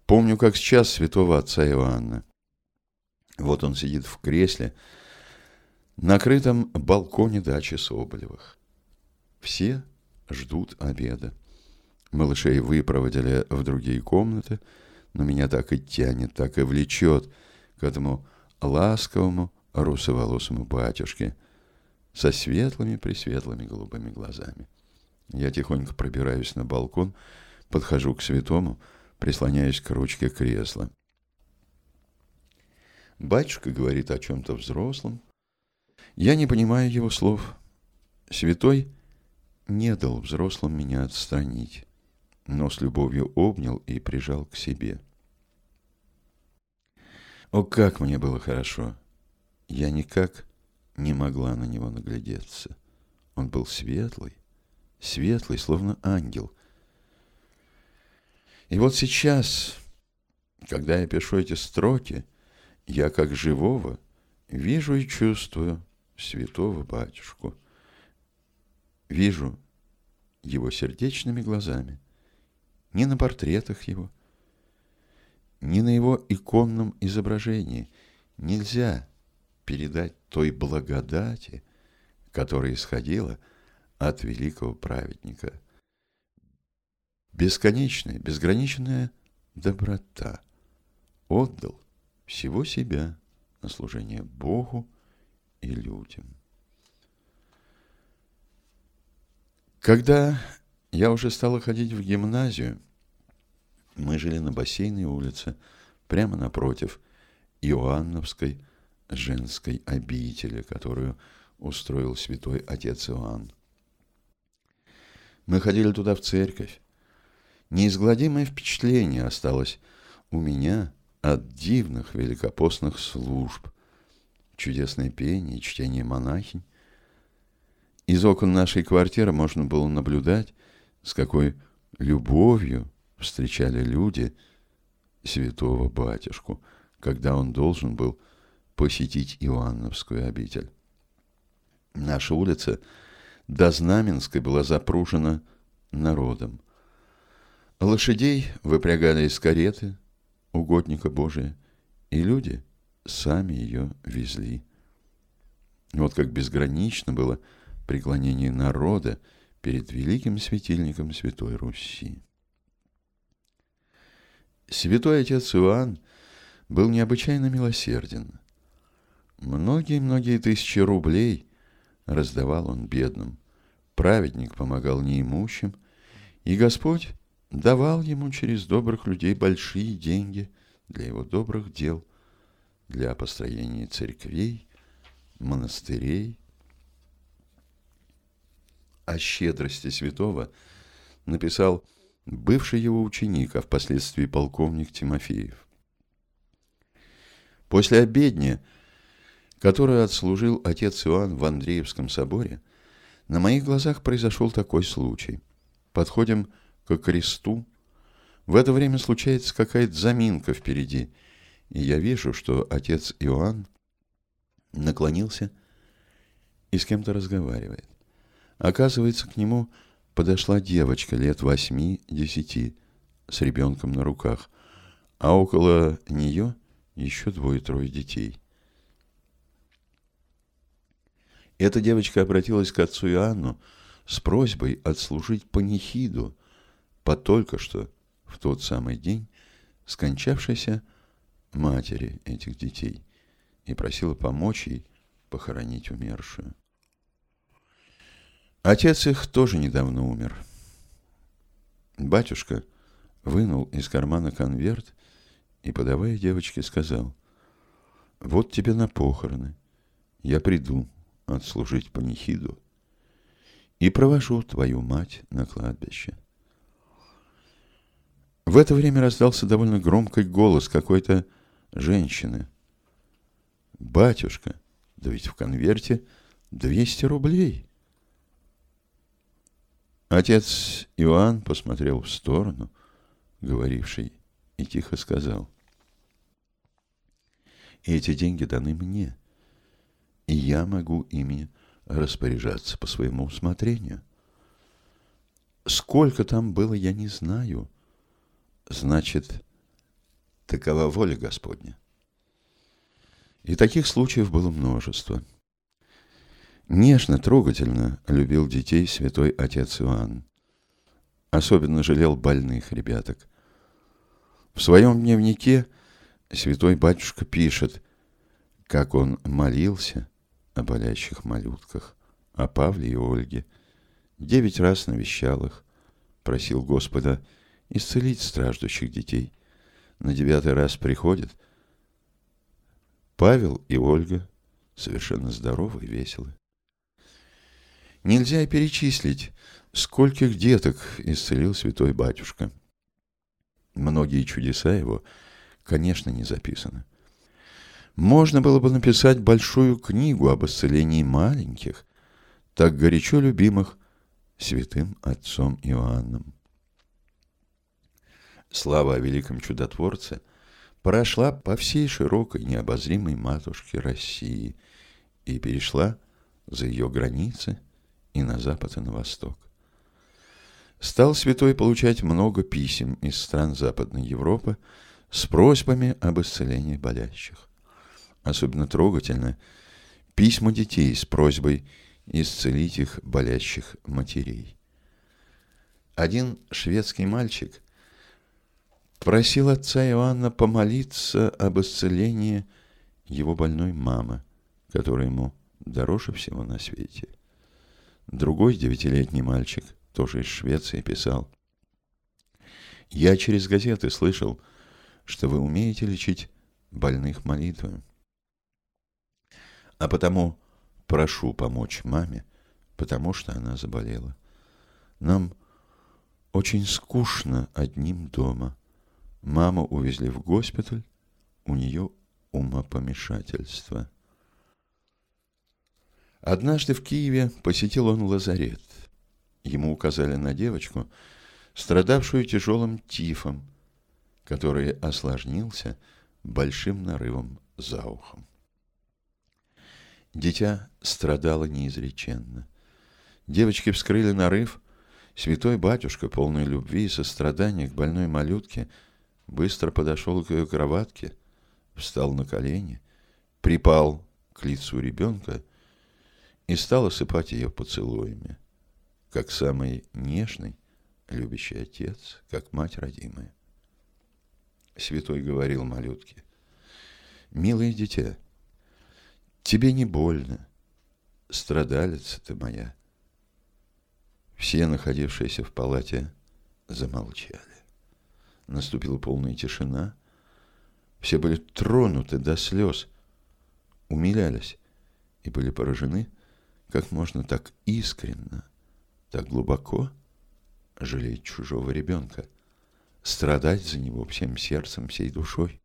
Помню, как сейчас святого отца Иоанна. Вот он сидит в кресле на крытом балконе дачи Соболевых. Все ждут обеда. Малышей выпроводили в другие комнаты, но меня так и тянет, так и влечет к этому ласковому русоволосому батюшке со светлыми-пресветлыми голубыми глазами. Я тихонько пробираюсь на балкон, подхожу к святому, прислоняюсь к ручке кресла. Батюшка говорит о чем-то взрослом. Я не понимаю его слов. Святой не дал взрослым меня отстранить, но с любовью обнял и прижал к себе. О, как мне было хорошо! Я никак не могла на него наглядеться. Он был светлый, словно ангел. И вот сейчас, когда я пишу эти строки, я как живого вижу и чувствую святого батюшку. Вижу его сердечными глазами. Не на портретах его, не на его иконном изображении нельзя передать той благодати, которая исходила от великого праведника. Бесконечная, безграничная доброта. Отдал всего себя на служение Богу и людям. Когда я уже стала ходить в гимназию, мы жили на Бассейной улице, прямо напротив Иоанновской женской обители, которую устроил святой отец Иоанн. Мы ходили туда в церковь. Неизгладимое впечатление осталось у меня от дивных великопостных служб, чудесное пение и чтение монахинь. Из окон нашей квартиры можно было наблюдать, с какой любовью встречали люди святого батюшку, когда он должен был посетить Иоанновскую обитель. Наша улица до Знаменской была запружена народом. Лошадей выпрягали из кареты угодника Божия, и люди сами ее везли. Вот как безгранично было преклонение народа перед великим светильником Святой Руси. Святой отец Иоанн был необычайно милосерден. Многие тысячи рублей раздавал он бедным. Праведник помогал неимущим, и Господь давал ему через добрых людей большие деньги для его добрых дел, для построения церквей, монастырей. О щедрости святого написал бывший его ученик, а впоследствии полковник Тимофеев. После обедни, которую отслужил отец Иоанн в Андреевском соборе, на моих глазах произошел такой случай. Подходим ко кресту. В это время случается какая-то заминка впереди, и я вижу, что отец Иоанн наклонился и с кем-то разговаривает. Оказывается, к нему подошла девочка лет 8-10 с ребенком на руках, а около нее еще 2-3 детей. Эта девочка обратилась к отцу Иоанну с просьбой отслужить панихиду по только что в тот самый день скончавшейся матери этих детей и просила помочь ей похоронить умершую. Отец их тоже недавно умер. Батюшка вынул из кармана конверт и, подавая девочке, сказал: «Вот тебе на похороны. Я приду отслужить панихиду и провожу твою мать на кладбище». В это время раздался довольно громкий голос какой-то женщины. «Батюшка, да ведь в конверте 200 рублей». Отец Иоанн посмотрел в сторону говорившей и тихо сказал: «Эти деньги даны мне, и я могу ими распоряжаться по своему усмотрению. Сколько там было, я не знаю. Значит, Такова воля Господня. И таких случаев было множество. Нежно, трогательно любил детей святой отец Иоанн. Особенно жалел больных ребяток. В своем дневнике святой батюшка пишет, как он молился о болящих малютках, о Павле и Ольге, 9 раз навещал их, просил Господа исцелить страждущих детей. На 9-й раз приходит Павел и Ольга, совершенно здоровы и веселы. Нельзя перечислить, скольких деток исцелил святой батюшка. Многие чудеса его, конечно, не записаны. Можно было бы написать большую книгу об исцелении маленьких, так горячо любимых святым отцом Иоанном. Слава о великом чудотворце прошла по всей широкой необозримой матушке России и перешла за ее границы и на запад, и на восток. Стал святой получать много писем из стран Западной Европы с просьбами об исцелении болящих. Особенно трогательно письма детей с просьбой исцелить их болящих матерей. Один шведский мальчик просил отца Иоанна помолиться об исцелении его больной мамы, которая ему дороже всего на свете. Другой 9-летний мальчик, тоже из Швеции, писал: «Я через газеты слышал, что вы умеете лечить больных молитвами. А потому прошу помочь маме, потому что она заболела. Нам очень скучно одним дома. Маму увезли в госпиталь, у нее умопомешательство». Однажды в Киеве посетил он лазарет. Ему указали на девочку, страдавшую тяжелым тифом, который осложнился большим нарывом за ухом. Дитя страдало неизреченно. Девочке вскрыли нарыв. Святой батюшка, полный любви и сострадания к больной малютке, быстро подошел к ее кроватке, встал на колени, припал к лицу ребенка и стал осыпать ее поцелуями, как самый нежный, любящий отец, как мать родимая. Святой говорил малютке: «Милое дитя, тебе не больно, страдалица ты моя». Все, находившиеся в палате, замолчали. Наступила полная тишина. Все были тронуты до слез, умилялись и были поражены, как можно так искренно, так глубоко жалеть чужого ребенка, страдать за него всем сердцем, всей душой.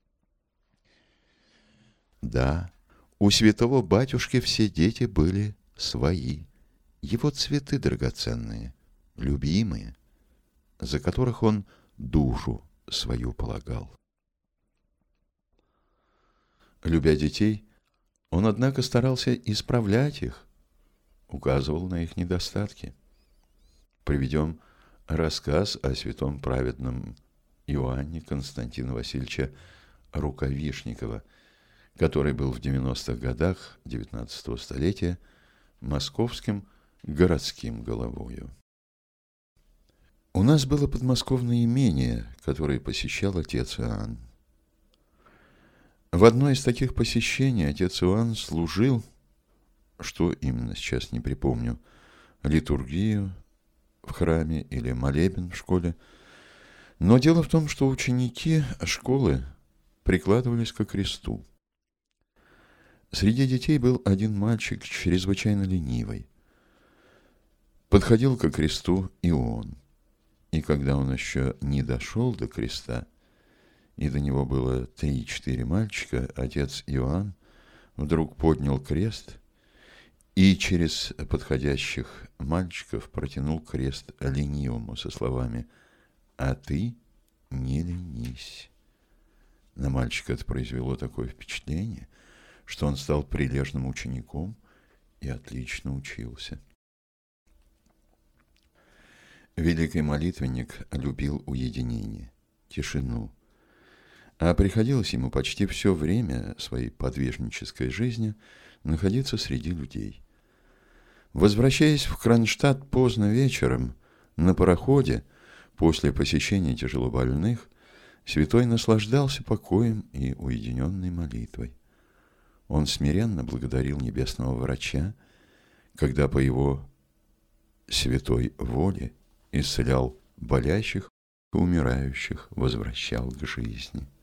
Да, у святого батюшки все дети были свои, его цветы драгоценные, любимые, за которых он душу свою полагал. Любя детей, он, однако, старался исправлять их, указывал на их недостатки. Приведем рассказ о святом праведном Иоанне Константина Васильевича Рукавишникова, который был в 90-х годах XIX столетия московским городским головою. У нас было подмосковное имение, которое посещал отец Иоанн. В одно из таких посещений отец Иоанн служил, что именно сейчас не припомню, литургию в храме или молебен в школе. Но дело в том, что ученики школы прикладывались ко кресту. Среди детей был один мальчик, чрезвычайно ленивый. Подходил ко кресту и он. И когда он еще не дошел до креста, и до него было 3-4 мальчика, отец Иоанн вдруг поднял крест и через подходящих мальчиков протянул крест ленивому со словами: «А ты не ленись». На мальчика это произвело такое впечатление, что он стал прилежным учеником и отлично учился. Великий молитвенник любил уединение, тишину. а приходилось ему почти все время своей подвижнической жизни находиться среди людей. Возвращаясь в Кронштадт поздно вечером, на пароходе, после посещения тяжелобольных, святой наслаждался покоем и уединенной молитвой. Он смиренно благодарил небесного врача, когда по его святой воле исцелял болящих и умирающих, возвращал к жизни.